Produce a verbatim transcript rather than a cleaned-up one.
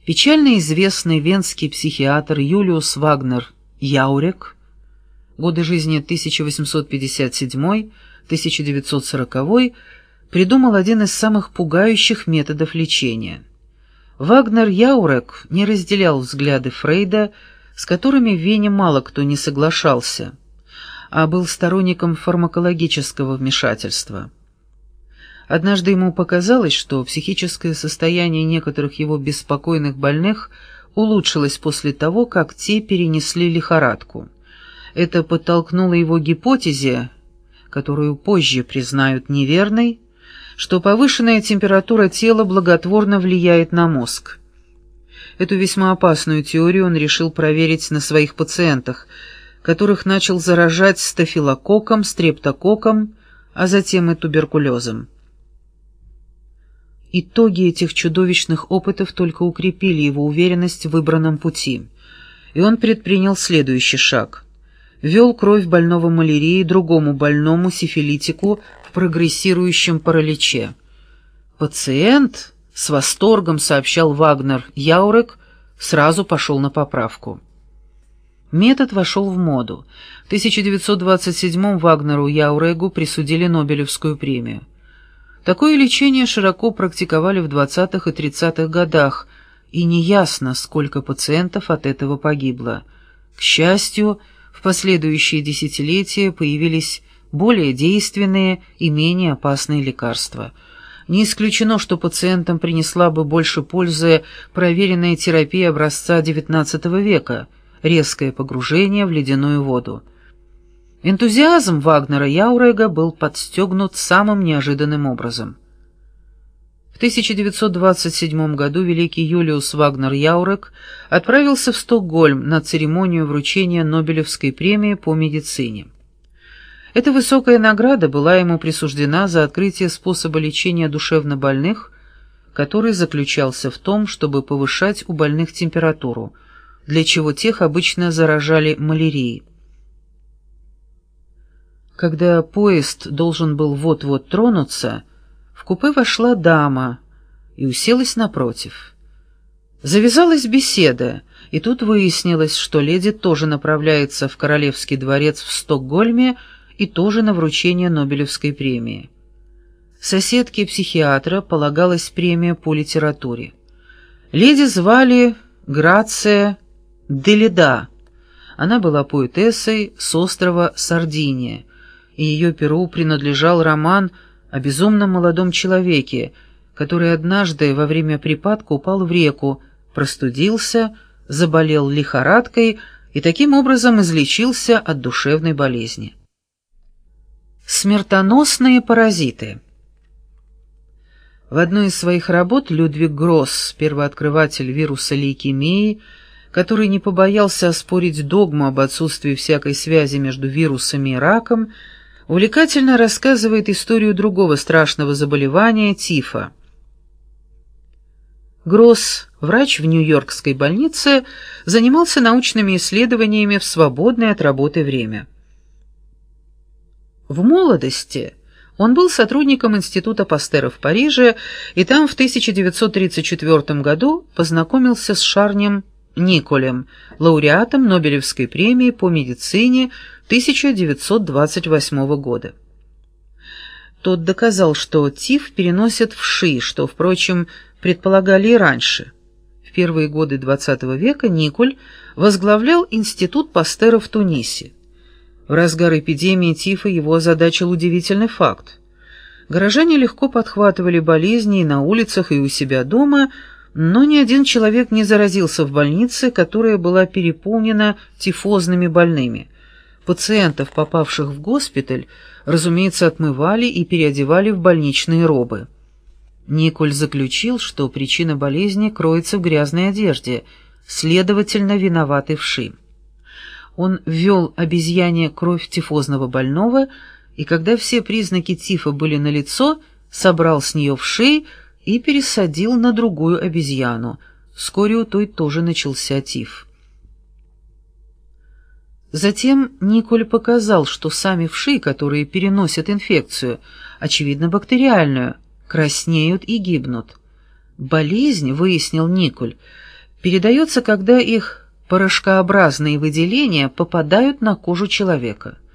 Печально известный венский психиатр Юлиус Вагнер Яурек, годы жизни тысяча восемьсот пятьдесят седьмой — тысяча девятьсот сороковой, придумал один из самых пугающих методов лечения. Вагнер Яурек не разделял взгляды Фрейда, с которыми в Вене мало кто не соглашался, а был сторонником фармакологического вмешательства. Однажды ему показалось, что психическое состояние некоторых его беспокойных больных улучшилось после того, как те перенесли лихорадку. Это подтолкнуло его к гипотезе, которую позже признают неверной, что повышенная температура тела благотворно влияет на мозг. Эту весьма опасную теорию он решил проверить на своих пациентах, которых начал заражать стафилококком, стрептококком, а затем и туберкулезом. Итоги этих чудовищных опытов только укрепили его уверенность в выбранном пути, и он предпринял следующий шаг. Ввел кровь больного малярией другому больному сифилитику в прогрессирующем параличе. Пациент, с восторгом сообщал Вагнер Яурек, сразу пошел на поправку. Метод вошел в моду. В тысяча девятьсот двадцать седьмом Вагнеру Яурегу присудили Нобелевскую премию. Такое лечение широко практиковали в двадцатых и тридцатых годах, и неясно, сколько пациентов от этого погибло. К счастью, в последующие десятилетия появились более действенные и менее опасные лекарства. Не исключено, что пациентам принесла бы больше пользы проверенная терапия образца девятнадцатого века, резкое погружение в ледяную воду. Энтузиазм Вагнера Яурега был подстегнут самым неожиданным образом. В тысяча девятьсот двадцать седьмом году великий Юлиус Вагнер Яурек отправился в Стокгольм на церемонию вручения Нобелевской премии по медицине. Эта высокая награда была ему присуждена за открытие способа лечения душевнобольных, который заключался в том, чтобы повышать у больных температуру, для чего тех обычно заражали малярией. Когда поезд должен был вот-вот тронуться, в купе вошла дама и уселась напротив. Завязалась беседа, и тут выяснилось, что леди тоже направляется в Королевский дворец в Стокгольме и тоже на вручение Нобелевской премии. Соседке психиатра полагалась премия по литературе. Леди звали Грация Делида. Она была поэтессой с острова Сардиния, и ее перу принадлежал роман о безумном молодом человеке, который однажды во время припадка упал в реку, простудился, заболел лихорадкой и таким образом излечился от душевной болезни. Смертоносные паразиты. В одной из своих работ Людвиг Гросс, первооткрыватель вируса лейкемии, который не побоялся оспорить догму об отсутствии всякой связи между вирусами и раком, увлекательно рассказывает историю другого страшного заболевания — тифа. Гросс, врач в Нью-Йоркской больнице, занимался научными исследованиями в свободное от работы время. В молодости он был сотрудником Института Пастера в Париже, и там в тысяча девятьсот тридцать четвёртом году познакомился с Шарнем Николем, лауреатом Нобелевской премии по медицине тысяча девятьсот двадцать восьмого года. Тот доказал, что тиф переносят вши, что, впрочем, предполагали и раньше. В первые годы двадцатого века Николь возглавлял Институт Пастера в Тунисе. В разгар эпидемии тифа его озадачил удивительный факт. Горожане легко подхватывали болезни и на улицах, и у себя дома, но ни один человек не заразился в больнице, которая была переполнена тифозными больными. Пациентов, попавших в госпиталь, разумеется, отмывали и переодевали в больничные робы. Николь заключил, что причина болезни кроется в грязной одежде, следовательно, виноваты вши. Он ввел обезьяне кровь тифозного больного, и когда все признаки тифа были налицо, собрал с нее вши и пересадил на другую обезьяну. Вскоре у той тоже начался тиф. Затем Николь показал, что сами вши, которые переносят инфекцию, очевидно бактериальную, краснеют и гибнут. Болезнь, выяснил Николь, передается, когда их порошкообразные выделения попадают на кожу человека.